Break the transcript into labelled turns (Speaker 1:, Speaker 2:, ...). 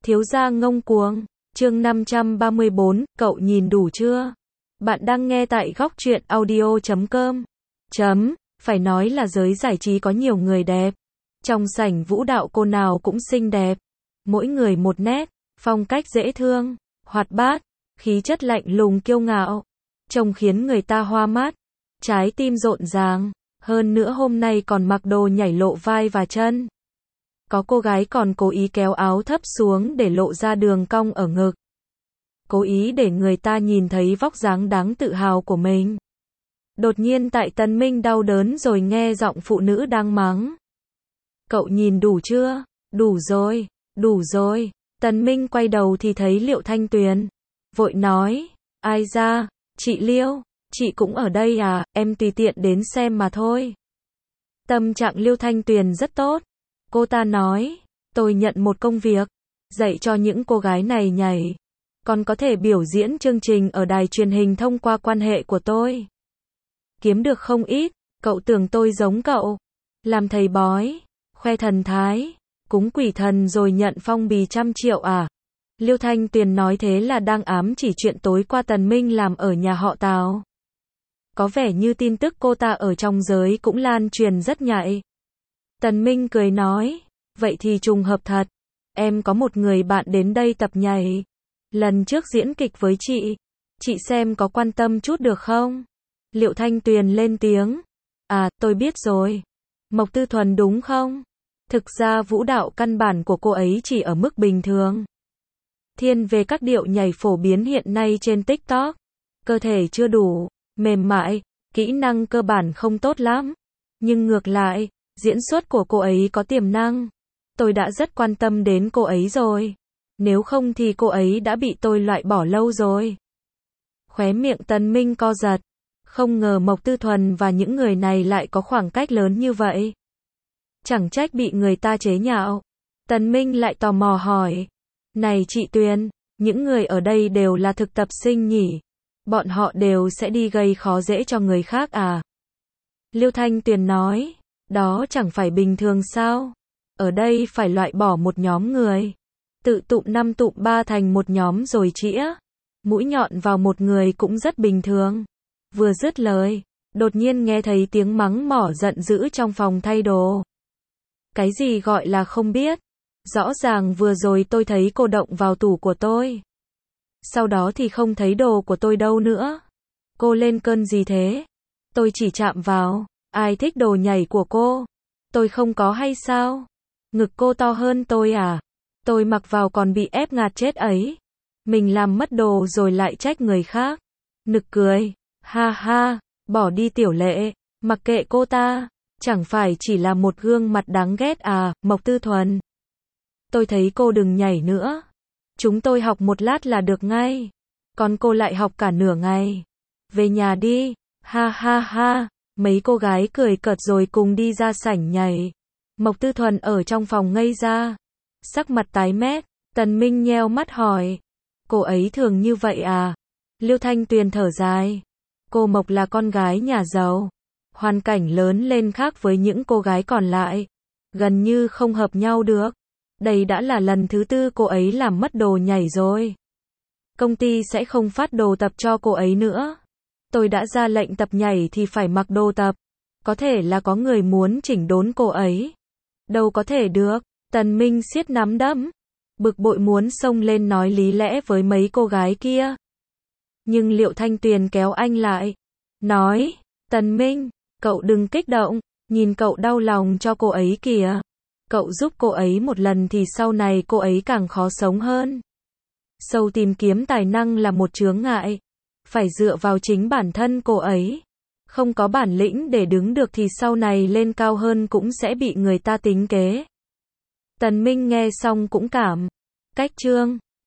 Speaker 1: Thiếu gia ngông cuồng, chương 534, cậu nhìn đủ chưa? Bạn đang nghe tại góc truyện audio.com. Phải nói là giới giải trí có nhiều người đẹp. Trong sảnh vũ đạo cô nào cũng xinh đẹp. Mỗi người một nét, phong cách dễ thương, hoạt bát, khí chất lạnh lùng kiêu ngạo. Trông khiến người ta hoa mắt, trái tim rộn ràng. Hơn nữa hôm nay còn mặc đồ nhảy lộ vai và chân. Có cô gái còn cố ý kéo áo thấp xuống để lộ ra đường cong ở ngực. Cố ý để người ta nhìn thấy vóc dáng đáng tự hào của mình. Đột nhiên tại Tần Minh đau đớn rồi nghe giọng phụ nữ đang mắng. Cậu nhìn đủ chưa? Đủ rồi, đủ rồi. Tần Minh quay đầu thì thấy Liệu Thanh Tuyền. Vội nói, ai ra, chị Liêu, chị cũng ở đây à, em tùy tiện đến xem mà thôi. Tâm trạng Liêu Thanh Tuyền rất tốt. Cô ta nói, tôi nhận một công việc, dạy cho những cô gái này nhảy. Còn có thể biểu diễn chương trình ở đài truyền hình thông qua quan hệ của tôi. Kiếm được không ít, cậu tưởng tôi giống cậu. Làm thầy bói, khoe thần thái, cúng quỷ thần rồi nhận phong bì 100 triệu à? Liêu Thanh Tuyền nói thế là đang ám chỉ chuyện tối qua Tần Minh làm ở nhà họ Tào. Có vẻ như tin tức cô ta ở trong giới cũng lan truyền rất nhạy. Tần Minh cười nói, vậy thì trùng hợp thật. Em có một người bạn đến đây tập nhảy. Lần trước diễn kịch với chị xem có quan tâm chút được không? Liệu Thanh Tuyền lên tiếng. À, tôi biết rồi. Mộc Tư Thuần đúng không? Thực ra vũ đạo căn bản của cô ấy chỉ ở mức bình thường. Thiên về các điệu nhảy phổ biến hiện nay trên TikTok. Cơ thể chưa đủ, mềm mại, kỹ năng cơ bản không tốt lắm. Nhưng ngược lại, diễn xuất của cô ấy có tiềm năng. Tôi đã rất quan tâm đến cô ấy rồi. Nếu không thì cô ấy đã bị tôi loại bỏ lâu rồi. Khóe miệng Tần Minh co giật. Không ngờ Mộc Tư Thuần và những người này lại có khoảng cách lớn như vậy. Chẳng trách bị người ta chế nhạo. Tần Minh lại tò mò hỏi. Này chị Tuyền, những người ở đây đều là thực tập sinh nhỉ? Bọn họ đều sẽ đi gây khó dễ cho người khác à? Liêu Thanh Tuyền nói. Đó chẳng phải bình thường sao? Ở đây phải loại bỏ một nhóm người. Tự tụm 5 tụm 3 thành một nhóm rồi chĩa mũi nhọn vào một người cũng rất bình thường. Vừa dứt lời, đột nhiên nghe thấy tiếng mắng mỏ giận dữ trong phòng thay đồ. Cái gì gọi là không biết? Rõ ràng vừa rồi tôi thấy cô động vào tủ của tôi. Sau đó thì không thấy đồ của tôi đâu nữa. Cô lên cơn gì thế? Tôi chỉ chạm vào. Ai thích đồ nhảy của cô? Tôi không có hay sao? Ngực cô to hơn tôi à? Tôi mặc vào còn bị ép ngạt chết ấy. Mình làm mất đồ rồi lại trách người khác. Nực cười. Ha ha, bỏ đi Tiểu Lệ, mặc kệ cô ta. Chẳng phải chỉ là một gương mặt đáng ghét à, Mộc Tư Thuần. Tôi thấy cô đừng nhảy nữa. Chúng tôi học một lát là được ngay. Còn cô lại học cả nửa ngày. Về nhà đi. Ha ha ha. Mấy cô gái cười cợt rồi cùng đi ra sảnh nhảy. Mộc Tư Thuần ở trong phòng ngây ra. Sắc mặt tái mét. Tần Minh nheo mắt hỏi. Cô ấy thường như vậy à? Liêu Thanh Tuyền thở dài. Cô Mộc là con gái nhà giàu. Hoàn cảnh lớn lên khác với những cô gái còn lại. Gần như không hợp nhau được. Đây đã là lần thứ 4 cô ấy làm mất đồ nhảy rồi. Công ty sẽ không phát đồ tập cho cô ấy nữa. Tôi đã ra lệnh tập nhảy thì phải mặc đồ tập. Có thể là có người muốn chỉnh đốn cô ấy. Đâu có thể được. Tần Minh siết nắm đấm. Bực bội muốn xông lên nói lý lẽ với mấy cô gái kia. Nhưng Liệu Thanh Tuyền kéo anh lại. Nói, Tần Minh, cậu đừng kích động. Nhìn cậu đau lòng cho cô ấy kìa. Cậu giúp cô ấy một lần thì sau này cô ấy càng khó sống hơn. Sâu tìm kiếm tài năng là một chướng ngại. Phải dựa vào chính bản thân cô ấy. Không có bản lĩnh để đứng được thì sau này lên cao hơn cũng sẽ bị người ta tính kế. Tần Minh nghe xong cũng cảm. Cách chương.